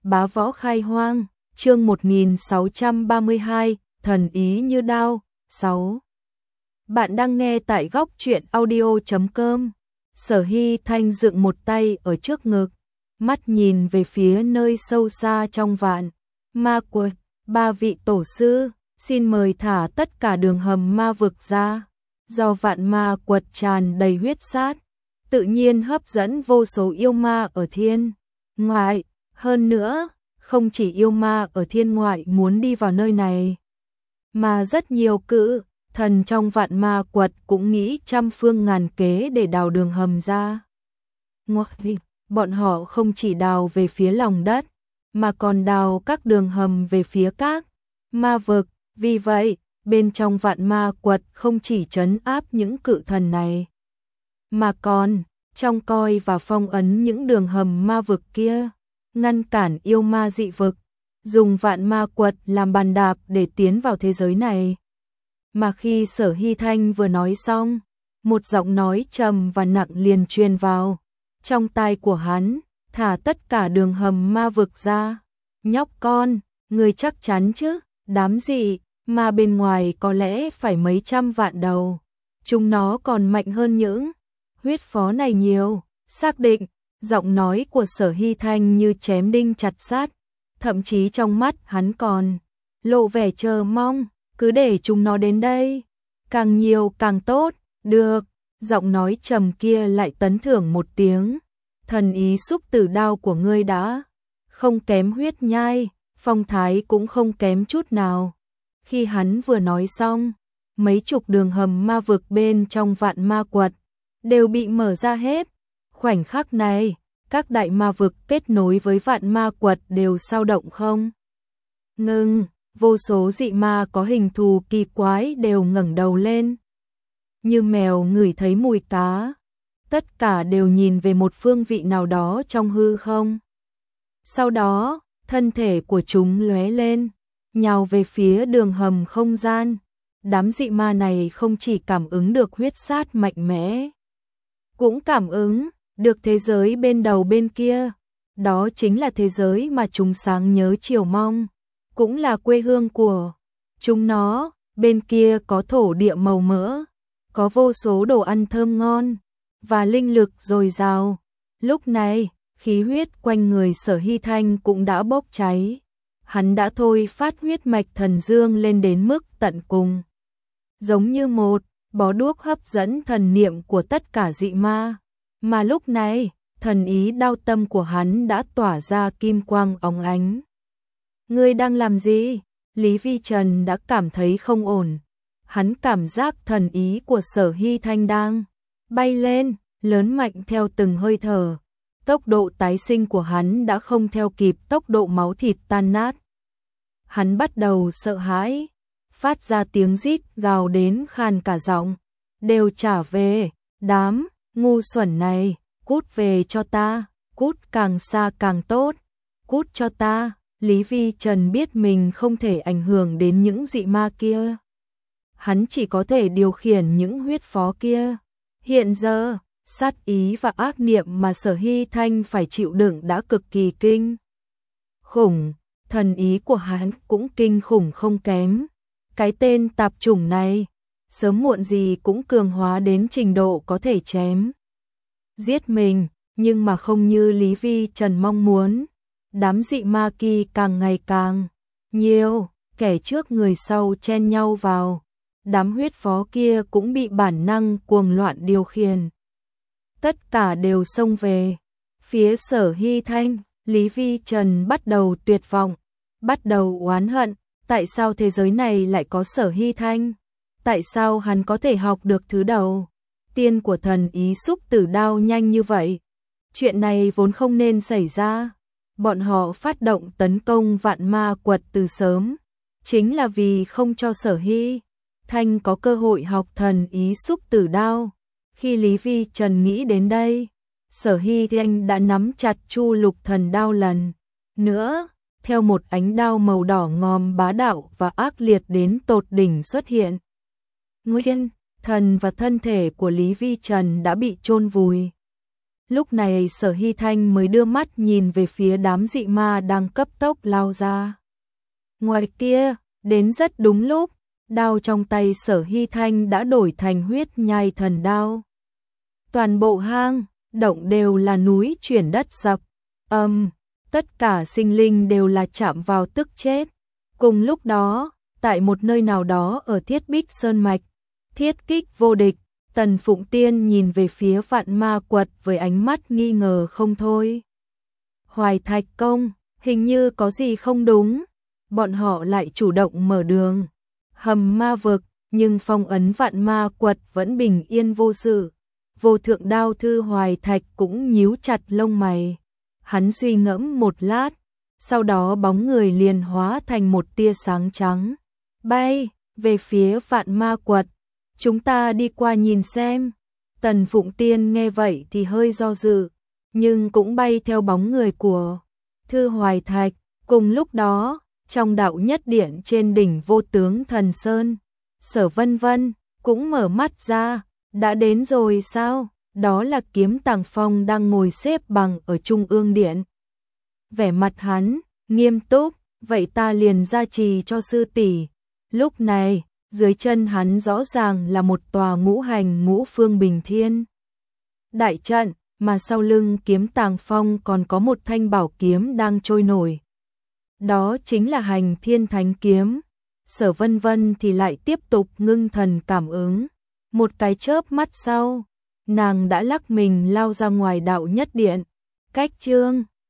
Bá võ khai hoang, chương 1632, thần ý như đao, 6. Bạn đang nghe tại góc truyện audio.com. Sở Hy Thanh dựng một tay ở trước ngực, mắt nhìn về phía nơi sâu xa trong vạn ma quật. Ba vị tổ sư, xin mời thả tất cả đường hầm ma vực ra. Do vạn ma quật tràn đầy huyết sát, tự nhiên hấp dẫn vô số yêu ma ở thiên ngoại. Hơn nữa, không chỉ yêu ma ở thiên ngoại muốn đi vào nơi này, mà rất nhiều cự thần trong vạn ma quật cũng nghĩ trăm phương ngàn kế để đào đường hầm ra. Ngoài bọn họ không chỉ đào về phía lòng đất, mà còn đào các đường hầm về phía các ma vực. Vì vậy, bên trong vạn ma quật không chỉ trấn áp những cự thần này, mà còn trong coi và phong ấn những đường hầm ma vực kia, ngăn cản yêu ma dị vực, dùng vạn ma quật làm bàn đạp để tiến vào thế giới này. Mà khi Sở Hy Thanh vừa nói xong, một giọng nói trầm và nặng liền truyền vào trong tai của hắn, thả tất cả đường hầm ma vực ra. Nhóc con, người chắc chắn chứ? Đám dị mà bên ngoài có lẽ phải mấy trăm vạn đầu, chúng nó còn mạnh hơn những huyết phó này nhiều. Xác định, giọng nói của Sở Hy Thanh như chém đinh chặt sắt, thậm chí trong mắt hắn còn lộ vẻ chờ mong. Cứ để chúng nó đến đây, càng nhiều càng tốt. Được. Giọng nói trầm kia lại tấn thưởng một tiếng. Thần ý xúc tử đao của ngươi đã không kém huyết nhai, phong thái cũng không kém chút nào. Khi hắn vừa nói xong, mấy chục đường hầm ma vực bên trong vạn ma quật đều bị mở ra hết. Khoảnh khắc này, các đại ma vực kết nối với vạn ma quật đều dao động không ngừng. Vô số dị ma có hình thù kỳ quái đều ngẩng đầu lên, như mèo ngửi thấy mùi cá. Tất cả đều nhìn về một phương vị nào đó trong hư không. Sau đó, thân thể của chúng lóe lên, nhào về phía đường hầm không gian. Đám dị ma này không chỉ cảm ứng được huyết sát mạnh mẽ, cũng cảm ứng được thế giới bên đầu bên kia. Đó chính là thế giới mà chúng sáng nhớ chiều mong, cũng là quê hương của chúng nó. Bên kia có thổ địa màu mỡ, có vô số đồ ăn thơm ngon và linh lực dồi dào. Lúc này, khí huyết quanh người Sở Hy Thanh cũng đã bốc cháy. Hắn đã thôi phát huyết mạch thần dương lên đến mức tận cùng, giống như một bó đuốc hấp dẫn thần niệm của tất cả dị ma. Mà lúc này, thần ý đao tâm của hắn đã tỏa ra kim quang óng ánh. Ngươi đang làm gì? Lý Vi Trần đã cảm thấy không ổn. Hắn cảm giác thần ý của Sở Hy Thanh đang bay lên, lớn mạnh theo từng hơi thở. Tốc độ tái sinh của hắn đã không theo kịp tốc độ máu thịt tan nát. Hắn bắt đầu sợ hãi, phát ra tiếng rít gào đến khan cả giọng. Đều trả về, đám ngu xuẩn này, cút về cho ta, cút càng xa càng tốt, cút cho ta. Lý Vi Trần biết mình không thể ảnh hưởng đến những dị ma kia. Hắn chỉ có thể điều khiển những huyết phó kia. Hiện giờ, sát ý và ác niệm mà Sở Hy Thanh phải chịu đựng đã cực kỳ kinh khủng. Thần ý của hắn cũng kinh khủng không kém. Cái tên tạp chủng này, sớm muộn gì cũng cường hóa đến trình độ có thể chém giết mình, nhưng mà không như Lý Vi Trần mong muốn. Đám dị ma kỳ càng ngày càng nhiều, kẻ trước người sau chen nhau vào. Đám huyết phó kia cũng bị bản năng cuồng loạn điều khiển. Tất cả đều xông về phía Sở Hy Thanh. Lý Vi Trần bắt đầu tuyệt vọng, bắt đầu oán hận. Tại sao thế giới này lại có Sở Hy Thanh? Tại sao hắn có thể học được thứ đầu tiên của thần ý xúc tử đao nhanh như vậy? Chuyện này vốn không nên xảy ra. Bọn họ phát động tấn công vạn ma quật từ sớm, chính là vì không cho Sở Hy Thanh có cơ hội học thần ý xúc tử đao. Khi Lý Vi Trần nghĩ đến đây, Sở Hy Thanh đã nắm chặt Chu Lục Thần đao lần nữa, theo một ánh đao màu đỏ ngòm bá đạo và ác liệt đến tột đỉnh xuất hiện. Nguyên thần và thân thể của Lý Vi Trần đã bị chôn vùi Lúc này Sở Hy Thanh mới đưa mắt nhìn về phía đám dị ma đang cấp tốc lao ra. Ngoài kia, đến rất đúng lúc, đao trong tay Sở Hy Thanh đã đổi thành huyết nhai thần đao. Toàn bộ hang, động đều là núi chuyển đất dập. Tất cả sinh linh đều là chạm vào tức chết. Cùng lúc đó, tại một nơi nào đó ở Thiết Bích Sơn Mạch, thiết kích vô địch, Tần Phụng Tiên nhìn về phía Vạn Ma Quật với ánh mắt nghi ngờ không thôi. Hoài Thạch Công, hình như có gì không đúng. Bọn họ lại chủ động mở đường hầm ma vực, nhưng phong ấn Vạn Ma Quật vẫn bình yên vô sự. Vô thượng đao thư Hoài Thạch cũng nhíu chặt lông mày. Hắn suy ngẫm một lát, sau đó bóng người liền hóa thành một tia sáng trắng, bay về phía Vạn Ma Quật. Chúng ta đi qua nhìn xem. Tần Phụng Tiên nghe vậy thì hơi do dự, nhưng cũng bay theo bóng người của Thư Hoài Thạch. Cùng lúc đó, trong đạo nhất điện trên đỉnh Vô Tướng Thần Sơn, Sở Vân Vân cũng mở mắt ra. Đã đến rồi sao? Đó là Kiếm Tàng Phong đang ngồi xếp bằng ở trung ương điện. Vẻ mặt hắn nghiêm túc, vậy ta liền gia trì cho sư tỷ. Lúc này, dưới chân hắn rõ ràng là một tòa ngũ hành ngũ phương bình thiên đại trận, mà sau lưng Kiếm Tàng Phong còn có một thanh bảo kiếm đang trôi nổi. Đó chính là Hành Thiên Thánh Kiếm. Sở Vân Vân thì lại tiếp tục ngưng thần cảm ứng. Một cái chớp mắt sau, nàng đã lắc mình lao ra ngoài đạo nhất điện. Cách chương